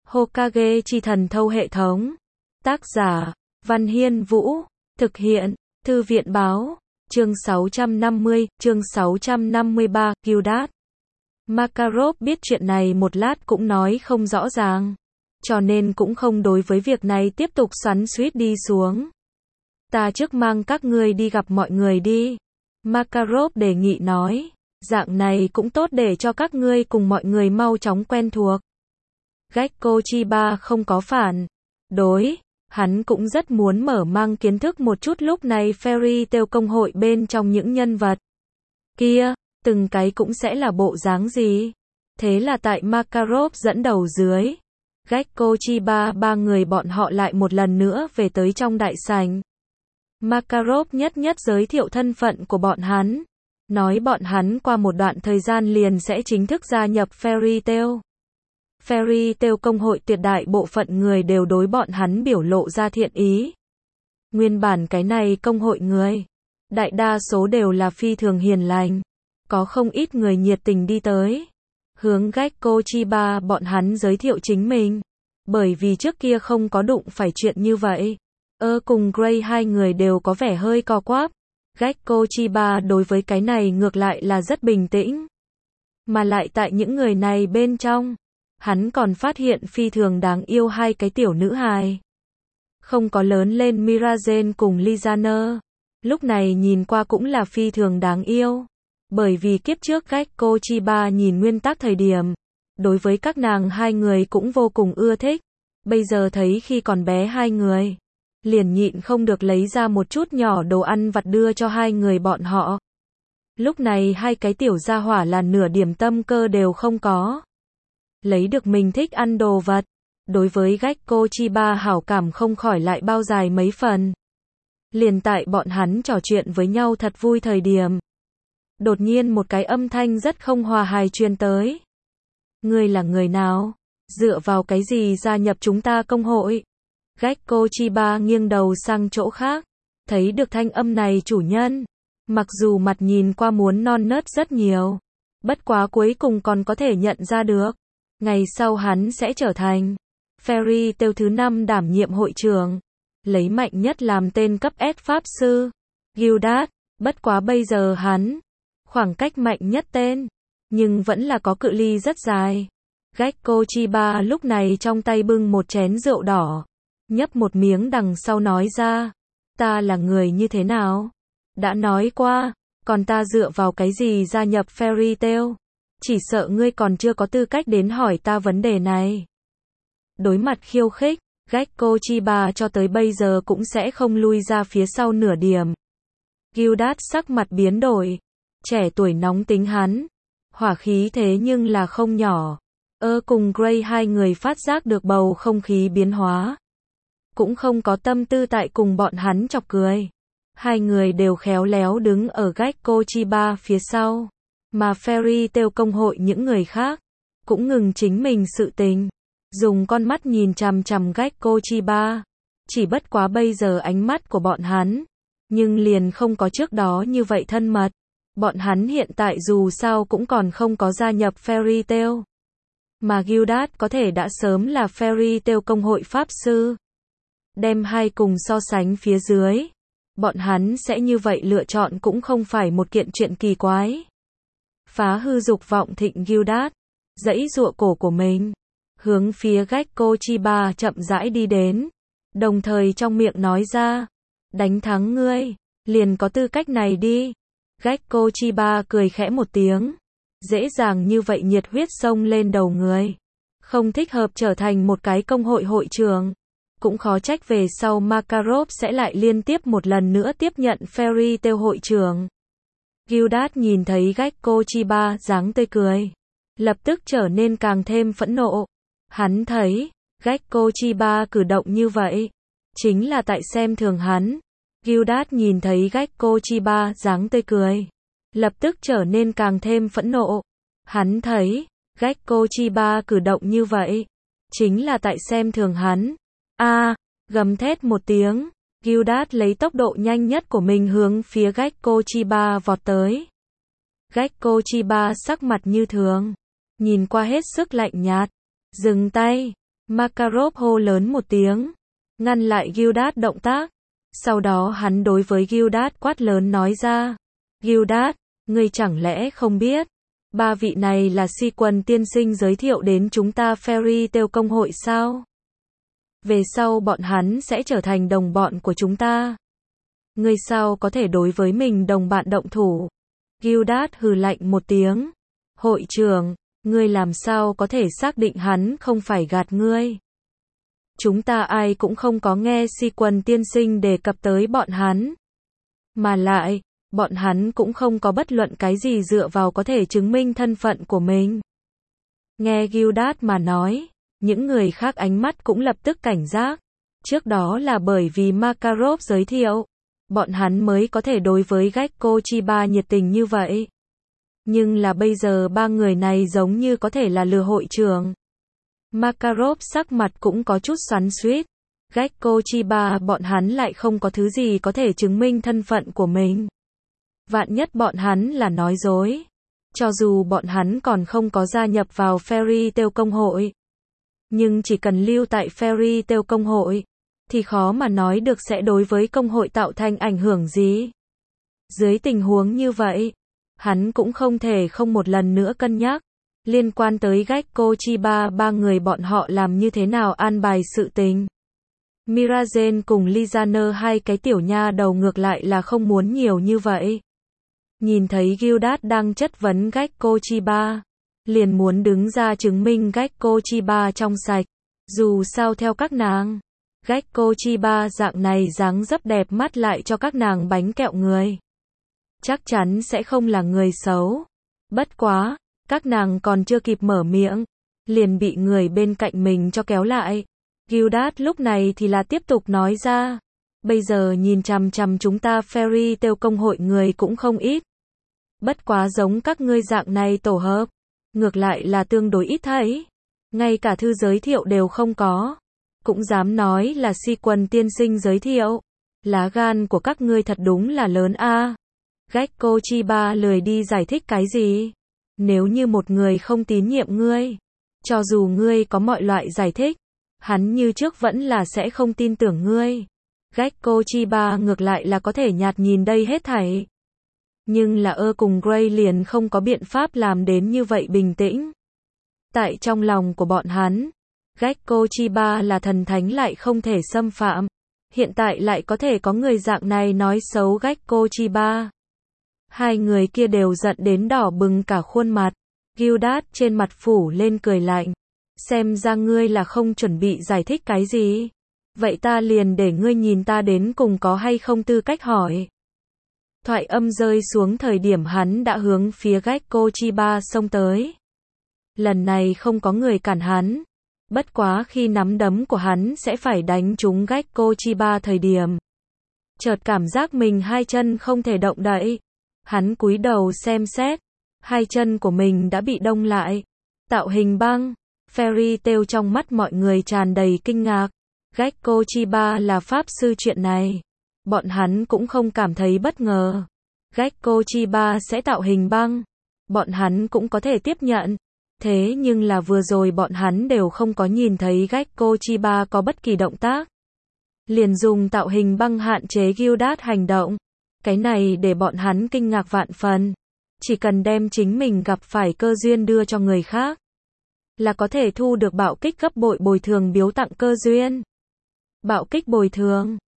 Hokage chi thần thâu hệ thống. Tác giả, Văn Hiên Vũ. Thực hiện, Thư viện báo. Chương 650, chương 653, Gildat. Makarov biết chuyện này một lát cũng nói không rõ ràng. Cho nên cũng không đối với việc này tiếp tục xoắn xuýt đi xuống. Ta trước mang các ngươi đi gặp mọi người đi. Makarov đề nghị nói. Dạng này cũng tốt để cho các ngươi cùng mọi người mau chóng quen thuộc. Gekko Chiba không có phản đối, hắn cũng rất muốn mở mang kiến thức một chút lúc này Fairy Tail công hội bên trong những nhân vật kia, từng cái cũng sẽ là bộ dáng gì. Thế là tại Makarov dẫn đầu dưới, Gekko Chiba ba người bọn họ lại một lần nữa về tới trong đại sảnh. Makarov nhất giới thiệu thân phận của bọn hắn, nói bọn hắn qua một đoạn thời gian liền sẽ chính thức gia nhập Fairy Tail. Fairy Tail công hội tuyệt đại bộ phận người đều đối bọn hắn biểu lộ ra thiện ý. Nguyên bản cái này công hội người, đại đa số đều là phi thường hiền lành, có không ít người nhiệt tình đi tới, hướng Gekko Chiba bọn hắn giới thiệu chính mình, bởi vì trước kia không có đụng phải chuyện như vậy. Cùng Gray hai người đều có vẻ hơi co quắp. Gekko Chiba đối với cái này ngược lại là rất bình tĩnh. Mà lại tại những người này bên trong, hắn còn phát hiện phi thường đáng yêu hai cái tiểu nữ hài. Không có lớn lên Mirazen cùng Lizana. Lúc này nhìn qua cũng là phi thường đáng yêu. Bởi vì kiếp trước Gekko Chiba nhìn nguyên tắc thời điểm, đối với các nàng hai người cũng vô cùng ưa thích. Bây giờ thấy khi còn bé hai người, liền nhịn không được lấy ra một chút nhỏ đồ ăn vặt đưa cho hai người bọn họ. Lúc này hai cái tiểu gia hỏa là nửa điểm tâm cơ đều không có. Lấy được mình thích ăn đồ vật, đối với Gekko Chiba hảo cảm không khỏi lại bao dài mấy phần. Liền tại bọn hắn trò chuyện với nhau thật vui thời điểm, đột nhiên một cái âm thanh rất không hòa hài truyền tới. Ngươi là người nào? Dựa vào cái gì gia nhập chúng ta công hội? Gekko Chiba nghiêng đầu sang chỗ khác, thấy được thanh âm này chủ nhân. Mặc dù mặt nhìn qua muốn non nớt rất nhiều, bất quá cuối cùng còn có thể nhận ra được. Ngày sau hắn sẽ trở thành Fairy Tail thứ 5 đảm nhiệm hội trưởng, lấy mạnh nhất làm tên cấp S pháp sư, Gildat. Bất quá bây giờ hắn, khoảng cách mạnh nhất tên, nhưng vẫn là có cự ly rất dài. Gekko Chiba lúc này trong tay bưng một chén rượu đỏ, nhấp một miếng đằng sau nói ra, ta là người như thế nào? Đã nói qua, còn ta dựa vào cái gì gia nhập Fairy Tail? Chỉ sợ ngươi còn chưa có tư cách đến hỏi ta vấn đề này. Đối mặt khiêu khích, Gekko Chiba cho tới bây giờ cũng sẽ không lui ra phía sau nửa điểm. Gildat sắc mặt biến đổi, trẻ tuổi nóng tính hắn, hỏa khí thế nhưng là không nhỏ. Cùng Gray hai người phát giác được bầu không khí biến hóa, cũng không có tâm tư tại cùng bọn hắn chọc cười. Hai người đều khéo léo đứng ở Gekko Chiba phía sau, mà Fairy Tail công hội những người khác cũng ngừng chính mình sự tình, dùng con mắt nhìn chằm chằm Gekko Chiba. Chỉ bất quá bây giờ ánh mắt của bọn hắn, nhưng liền không có trước đó như vậy thân mật. Bọn hắn hiện tại dù sao cũng còn không có gia nhập Fairy Tail, mà Gildat có thể đã sớm là Fairy Tail công hội pháp sư. Đem hai cùng so sánh phía dưới, bọn hắn sẽ như vậy lựa chọn cũng không phải một kiện chuyện kỳ quái. Phá hư dục vọng thịnh Gildat, giãy giụa cổ của mình, hướng phía Gekko Chiba chậm rãi đi đến, đồng thời trong miệng nói ra, đánh thắng ngươi, liền có tư cách này đi. Gekko Chiba cười khẽ một tiếng, dễ dàng như vậy nhiệt huyết xông lên đầu người, không thích hợp trở thành một cái công hội hội trưởng. Cũng khó trách về sau Makarov sẽ lại liên tiếp một lần nữa tiếp nhận Fairy Tail hội trưởng. Gildat nhìn thấy Gekko Chiba dáng tươi cười, lập tức trở nên càng thêm phẫn nộ. Hắn thấy, Gekko Chiba cử động như vậy, chính là tại xem thường hắn. Gildat nhìn thấy Gekko Chiba dáng tươi cười, lập tức trở nên càng thêm phẫn nộ. Hắn thấy, Gekko Chiba cử động như vậy, chính là tại xem thường hắn. Gầm thét một tiếng, Gildat lấy tốc độ nhanh nhất của mình hướng phía Gekko Chiba vọt tới. Gekko Chiba sắc mặt như thường, nhìn qua hết sức lạnh nhạt, dừng tay. Makarov hô lớn một tiếng, ngăn lại Gildas động tác. Sau đó hắn đối với Gildas quát lớn nói ra. Gildas, ngươi chẳng lẽ không biết? Ba vị này là si quần tiên sinh giới thiệu đến chúng ta Fairy Tail công hội sao? Về sau bọn hắn sẽ trở thành đồng bọn của chúng ta. Ngươi sao có thể đối với mình đồng bạn động thủ? Gildas hừ lạnh một tiếng. Hội trưởng, ngươi làm sao có thể xác định hắn không phải gạt ngươi? Chúng ta ai cũng không có nghe si quần tiên sinh đề cập tới bọn hắn. Mà lại, bọn hắn cũng không có bất luận cái gì dựa vào có thể chứng minh thân phận của mình. Nghe Gildas mà nói, những người khác ánh mắt cũng lập tức cảnh giác. Trước đó là bởi vì Makarov giới thiệu, bọn hắn mới có thể đối với Gekko Chiba nhiệt tình như vậy. Nhưng là bây giờ ba người này giống như có thể là lừa hội trưởng. Makarov sắc mặt cũng có chút xoắn xuýt. Gekko Chiba bọn hắn lại không có thứ gì có thể chứng minh thân phận của mình. Vạn nhất bọn hắn là nói dối. Cho dù bọn hắn còn không có gia nhập vào Fairy Tail công hội. Nhưng chỉ cần lưu tại Fairy Tail công hội, thì khó mà nói được sẽ đối với công hội tạo thành ảnh hưởng gì. Dưới tình huống như vậy, hắn cũng không thể không một lần nữa cân nhắc. Liên quan tới Gekko Chiba ba người bọn họ làm như thế nào an bài sự tình. Mirazen cùng Lizaner hai cái tiểu nha đầu ngược lại là không muốn nhiều như vậy. Nhìn thấy Gildas đang chất vấn Gekko Chiba, liền muốn đứng ra chứng minh Gekko Chiba trong sạch. Dù sao theo các nàng, Gekko Chiba dạng này dáng dấp đẹp mắt lại cho các nàng bánh kẹo người. Chắc chắn sẽ không là người xấu. Bất quá, các nàng còn chưa kịp mở miệng, liền bị người bên cạnh mình cho kéo lại. Gildas lúc này thì là tiếp tục nói ra. Bây giờ nhìn chằm chằm chúng ta Fairy Tail công hội người cũng không ít. Bất quá giống các ngươi dạng này tổ hợp, ngược lại là tương đối ít thấy. Ngay cả thư giới thiệu đều không có. Cũng dám nói là si quần tiên sinh giới thiệu. Lá gan của các ngươi thật đúng là lớn a. Gekko Chiba lười đi giải thích cái gì. Nếu như một người không tín nhiệm ngươi, cho dù ngươi có mọi loại giải thích, hắn như trước vẫn là sẽ không tin tưởng ngươi. Gekko Chiba ngược lại là có thể nhạt nhìn đây hết thảy. Nhưng là cùng Gray liền không có biện pháp làm đến như vậy bình tĩnh. Tại trong lòng của bọn hắn, Gekko Chiba là thần thánh lại không thể xâm phạm. Hiện tại lại có thể có người dạng này nói xấu Gekko Chiba. Hai người kia đều giận đến đỏ bừng cả khuôn mặt. Gildas trên mặt phủ lên cười lạnh. Xem ra ngươi là không chuẩn bị giải thích cái gì. Vậy ta liền để ngươi nhìn ta đến cùng có hay không tư cách hỏi. Thoại âm rơi xuống thời điểm hắn đã hướng phía Gekko Chiba xông tới. Lần này không có người cản hắn. Bất quá khi nắm đấm của hắn sẽ phải đánh trúng Gekko Chiba thời điểm. Chợt cảm giác mình hai chân không thể động đậy. Hắn cúi đầu xem xét. Hai chân của mình đã bị đông lại. Tạo hình băng. Fairy Tail trong mắt mọi người tràn đầy kinh ngạc. Gekko Chiba là pháp sư chuyện này. Bọn hắn cũng không cảm thấy bất ngờ. Gekko Chiba sẽ tạo hình băng. Bọn hắn cũng có thể tiếp nhận. Thế nhưng là vừa rồi bọn hắn đều không có nhìn thấy Gekko Chiba có bất kỳ động tác. Liền dùng tạo hình băng hạn chế Gildas hành động. Cái này để bọn hắn kinh ngạc vạn phần. Chỉ cần đem chính mình gặp phải cơ duyên đưa cho người khác, là có thể thu được bạo kích gấp bội bồi thường biếu tặng cơ duyên. Bạo kích bồi thường.